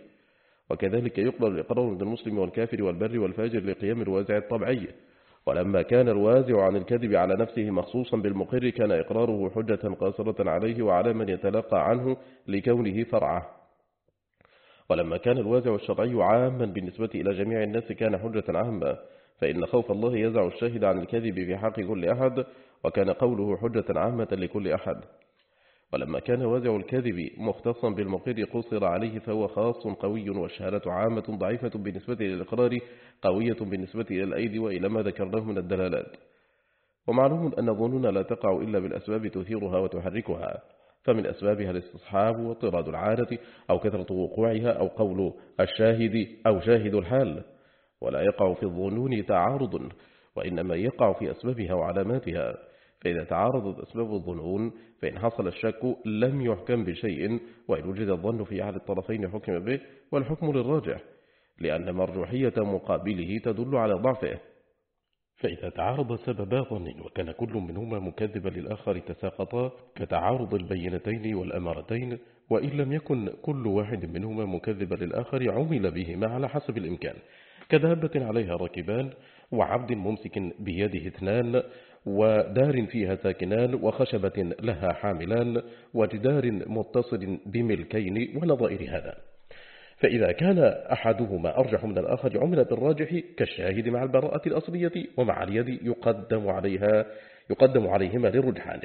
وكذلك يقبل الإقرار من المسلم والكافر والبر والفاجر لقيام الوازع الطبعي. ولما كان الوازع عن الكذب على نفسه مخصوصا بالمقر كان إقراره حجة قاصرة عليه وعلى من يتلقى عنه لكونه فرعه. ولما كان الوازع الشرعي عاما بالنسبة إلى جميع الناس كان حجة عامة، فإن خوف الله يزع الشاهد عن الكذب في حق كل أحد، وكان قوله حجة عامة لكل أحد. ولما كان وازع الكذب مختصا بالمقر قصر عليه فهو خاص قوي، والشهادة عامة ضعيفة بالنسبة للإقرار قوية بالنسبة إلى الأيدي وإلى ما ذكرناه من الدلالات. ومعلوم أن الظنون لا تقع إلا بالأسباب تثيرها وتحركها، فمن أسبابها الاستصحاب واضطراد العادة أو كثرة وقوعها أو قول الشاهد أو شاهد الحال. ولا يقع في الظنون تعارض، وإنما يقع في أسبابها وعلاماتها. فإذا تعارضت أسباب الظنون فإن حصل الشك لم يحكم بشيء، وإن وجد الظن في أحد الطرفين حكم به، والحكم للراجح، لأن مرجوحية مقابله تدل على ضعفه. فإذا تعارض سببا ظن وكان كل منهما مكذبا للآخر تساقطا كتعارض البينتين والأمارتين، وإن لم يكن كل واحد منهما مكذبا للآخر عمل بهما على حسب الإمكان، كدابة عليها راكبان، وعبد ممسك بيده اثنان، ودار فيها ساكنان، وخشبة لها حاملان، وجدار متصل بملكين، ونظائر هذا. فإذا كان أحدهما أرجح من الآخر عمل بالراجح كالشاهد مع البراءة الأصلية، ومع اليد يقدم عليهما لرجحانه.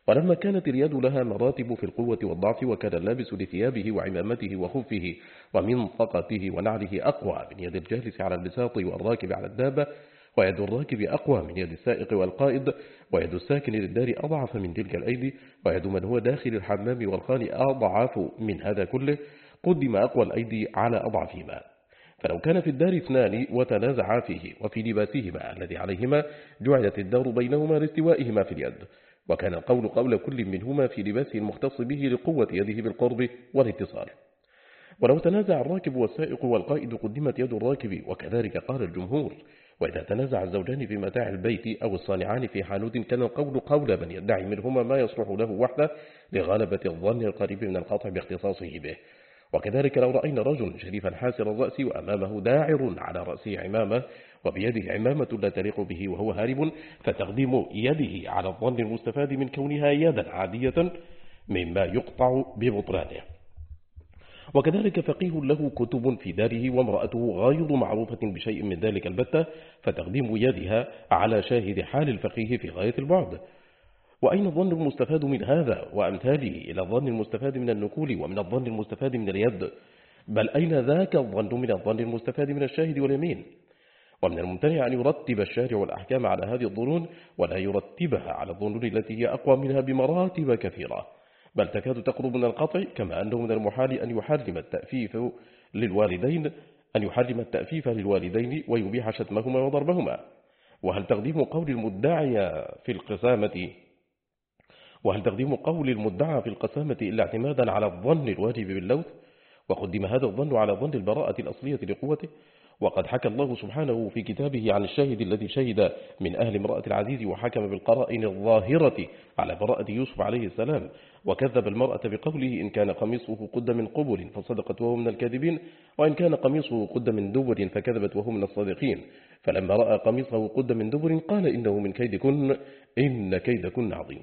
ولما كانت اليد لها مراتب في القوة والضعف، وكان اللابس لثيابه وعمامته وخفه ومنطقته ونعله أقوى من يد الجالس على البساط والراكب على الدابة، ويد الراكب أقوى من يد السائق والقائد، ويد الساكن للدار أضعف من تلك الأيدي، ويد من هو داخل الحمام والخان أضعف من هذا كله، قدم أقوى الأيدي على أضعفهما. فلو كان في الدار اثنان وتنازعا فيه وفي لباسهما الذي عليهما، جعلت الدار بينهما لاستوائهما في اليد، وكان القول قول كل منهما في لباسه المختص به لقوة يده بالقرب والاتصال. ولو تنازع الراكب والسائق والقائد قدمت يد الراكب، وكذلك قال الجمهور. وإذا تنازع الزوجان في متاع البيت أو الصانعان في حانوت، كان القول قول من يدعي منهما ما يصلح له وحده لغلبة الظن القريب من القطع باختصاصه به. وكذلك لو رأينا رجل شريفا حاسر الرأس وأمامه داعر على رأسه عمامة وبيده عمامة لا تليق به وهو هارب، فتقديم يده على الظن المستفاد من كونها يدا عادية مما يقطع ببطلانه. وكذلك فقيه له كتب في داره وامرأته غير معروفة بشيء من ذلك البتة، فتقديم يدها على شاهد حال الفقيه في غاية البعد. وأين الظن المستفاد من هذا وأمثاله إلى الظن المستفاد من النكول ومن الظن المستفاد من اليد؟ بل أين ذاك الظن من الظن المستفاد من الشاهد واليمين؟ ومن الممتنع أن يرتب الشارع الأحكام على هذه الظنون، ولا يرتبها على الظنون التي هي أقوى منها بمراتب كثيرة، بل تكاد تقرب من القطع. كما أنه من المحال أن يحرم التأفيف للوالدين ويبيح شتمهما وضربهما. وهل تقديم قول المدعى في القسامة إلا اعتمادا على الظن الواجب باللوث؟ وقدم هذا الظن على ظن البراءة الأصلية لقوته. وقد حكى الله سبحانه في كتابه عن الشاهد الذي شهد من أهل امرأة العزيز وحكم بالقرائن الظاهرة على براءة يوسف عليه السلام، وكذب المرأة بقوله إن كان قميصه قد من قبل فصدقت وهو من الكاذبين، وإن كان قميصه قد من دبر فكذبت وهو من الصادقين. فلما رأى قميصه قد من دبر قال إنه من كيدكن إن كيدكن عظيم.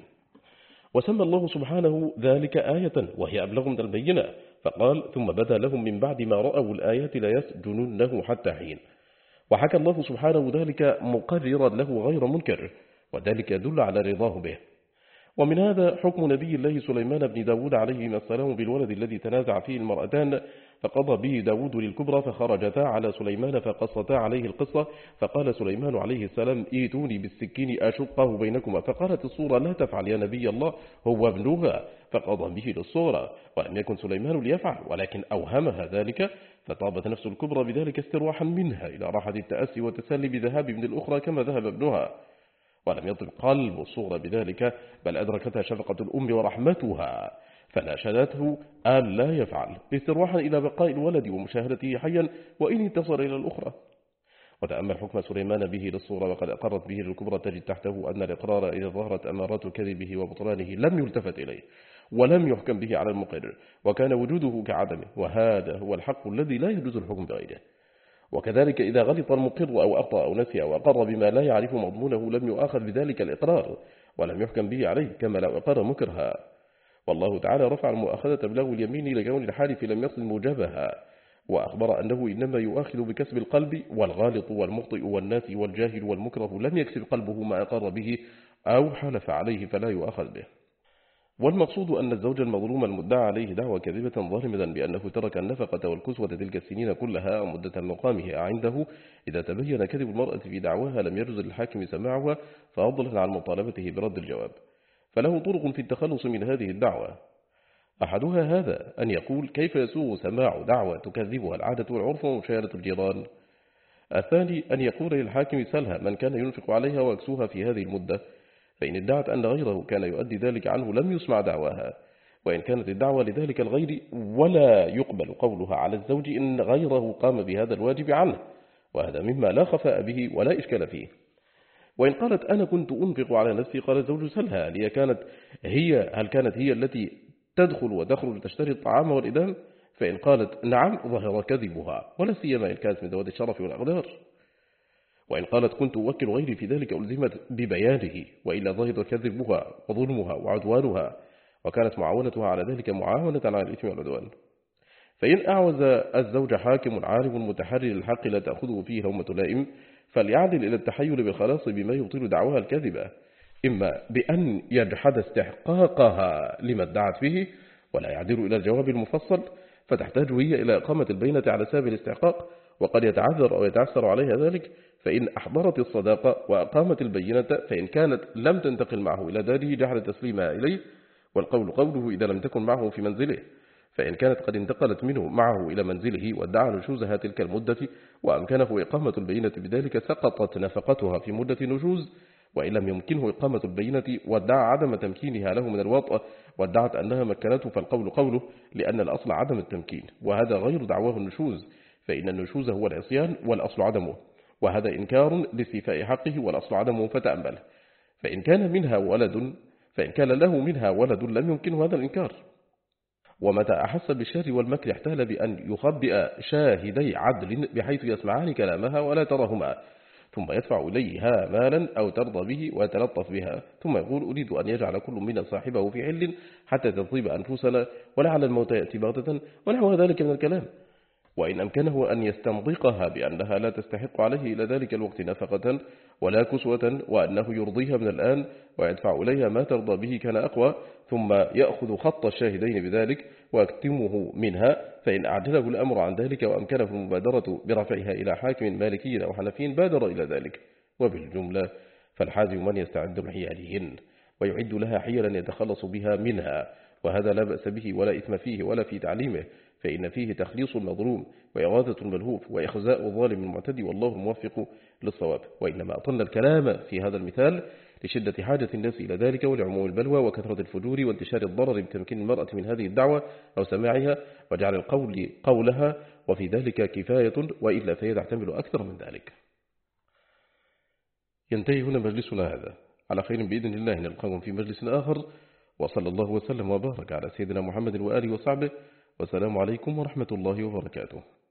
وسمى الله سبحانه ذلك آية وهي أبلغ من البينة، فقال ثم بدا لهم من بعد ما رأوا الآيات ليسجننه حتى حين. وحكى الله سبحانه ذلك مقررا له غير منكر، وذلك يدل على رضاه به. ومن هذا حكم نبي الله سليمان بن داود عليه السلام بالولد الذي تنازع فيه المرأتان، فقضى به داود للكبرى فخرجتا على سليمان فقصتا عليه القصة، فقال سليمان عليه السلام ائتوني بالسكين أشقه بينكما، فقالت الصورة لا تفعل يا نبي الله هو ابنها، فقضى به للصورة. ولم يكن سليمان ليفعل ولكن أوهمها ذلك، فطابت نفس الكبرى بذلك استراحا منها إلى راحة التأسي والتسلي بذهاب من الأخرى كما ذهب ابنها. ولم يطب قلب الصورة بذلك، بل أدركتها شفقة الأم ورحمتها فناشدته أن لا يفعل استراحا إلى بقاء الولد ومشاهدته حيا وإن انتصر إلى الأخرى. وتأمل حكم سليمان به للصورة، وقد أقرت به للكبرى، تجد تحته أن الإقرار إذا ظهرت أمارات كذبه وبطلانه لم يلتفت إليه ولم يحكم به على المقرر، وكان وجوده كعدمه، وهذا هو الحق الذي لا يجوز الحكم بغيره. وكذلك إذا غلط المقر أو أخطأ أو نسي أو أقر بما لا يعرف مضمونه لم يؤاخذ بذلك الإقرار ولم يحكم به عليه كما لو أقر مكرها. والله تعالى رفع المؤاخذة بلغو اليمين لكون الحالف لم يقصد موجبها، وأخبر أنه إنما يؤاخذ بكسب القلب، والغالط والمخطئ والناسي والجاهل والمكره لم يكسب قلبه ما أقر به أو حلف عليه فلا يؤاخذ به. والمقصود أن الزوج المظلوم المدعى عليه دعوى كذبة ظالمة بأنه ترك النفقة والكسوة تلك السنين كلها مدة مقامه عنده، إذا تبين كذب المرأة في دعواها لم يجوز للحاكم سماعها، فضلا عن مطالبته برد الجواب. فله طرق في التخلص من هذه الدعوة. أحدها هذا أن يقول كيف يسوغ سماع دعوة تكذبها العادة والعرف ومشاهدة الجيران. الثاني أن يقول للحاكم سلها من كان ينفق عليها واكسوها في هذه المدة، فإن ادعت أن غيره كان يؤدي ذلك عنه لم يسمع دعواها، وإن كانت الدعوة لذلك الغير ولا يقبل قولها على الزوج إن غيره قام بهذا الواجب عنه، وهذا مما لا خفاء به ولا إشكال فيه. وإن قالت أنا كنت أنفق على نفسي، قال الزوج سلها هل كانت هي التي تدخل وتخرج تشتري الطعام والإدام؟ فإن قالت نعم ظهر كذبها، ولا سيما إن كانت من ذوات الشرف والأقدار. وإن قالت كنت أوكل غيري في ذلك ألزمت ببيانه، وإلا ظهر كذبها وظلمها وعدوانها، وكانت معاونتها على ذلك معاونة على الإثم والعدوان. فإن أعوز الزوج حاكم عالم متحرر الحق لا تأخذه فيه هومة لائم، فليعدل إلى التحيل بالخلاص بما يبطل دعواها الكذبة، إما بأن يجحد استحقاقها لما ادعت به ولا يعدل إلى الجواب المفصل، فتحتاج هي إلى إقامة البينة على سبيل الاستحقاق، وقد يتعذر أو يتعسر عليها ذلك، فإن أحضرت الصداقة وأقامت البينة فإن كانت لم تنتقل معه إلى داره جحد تسليمها إليه، والقول قوله إذا لم تكن معه في منزله، فإن كانت قد انتقلت منه معه إلى منزله وادعى نشوزها تلك المدة وأمكنه إقامة البينة بذلك سقطت نفقتها في مدة نشوز، وإن لم يمكنه إقامة البينة وادعى عدم تمكينها له من الوطأ وادعت أنها مكنته، فالقول قوله لأن الأصل عدم التمكين، وهذا غير دعواه النشوز، فإن النشوز هو العصيان والأصل عدمه، وهذا إنكار لاستيفاء حقه والأصل عدمه، فتأمله. فإن كان له منها ولد لم يمكنه هذا الإنكار، ومتى أحس بالشر والمكر احتال بأن يخبئ شاهدي عدل بحيث يسمعان كلامها ولا ترهما، ثم يدفع إليها مالا أو ترضى به ويتلطف بها، ثم يقول أريد أن يجعل كل منا صاحبه في عل حتى تطيب أنفسنا ولعل الموت يأتي بغتة ونحو ذلك من الكلام. وإن أمكنه أن يستنطقها بأنها لا تستحق عليه إلى ذلك الوقت نفقة ولا كسوة، وأنه يرضيها من الآن ويدفع إليها ما ترضى به كان أقوى، ثم يأخذ خط الشاهدين بذلك ويكتمه منها، فإن أعجله الأمر عن ذلك وأمكنه المبادرة برفعها إلى حاكم مالكي أو حنفي بادر إلى ذلك. وبالجملة فالحازم من يستعد لحيالهن ويعد لها حيلا يتخلص بها منها، وهذا لا بأس به ولا إثم فيه ولا في تعليمه، فإن فيه تخليص المظلوم وإغاثة الملهوف وإخزاء الظالم المعتدي، والله الموفق للصواب. وإنما أطلنا الكلام في هذا المثال لشدة حاجة الناس إلى ذلك ولعموم البلوى وكثرة الفجور وانتشار الضرر بتمكين المرأة من هذه الدعوة أو سماعها وجعل القول قولها، وفي ذلك كفاية، وإلا فهي تحتمل أكثر من ذلك. ينتهي هنا مجلسنا هذا، على خير بإذن الله نلقاكم في مجلس آخر، وصلى الله وسلم وبارك على سيدنا محمد وآله وصحبه، والسلام عليكم ورحمة الله وبركاته.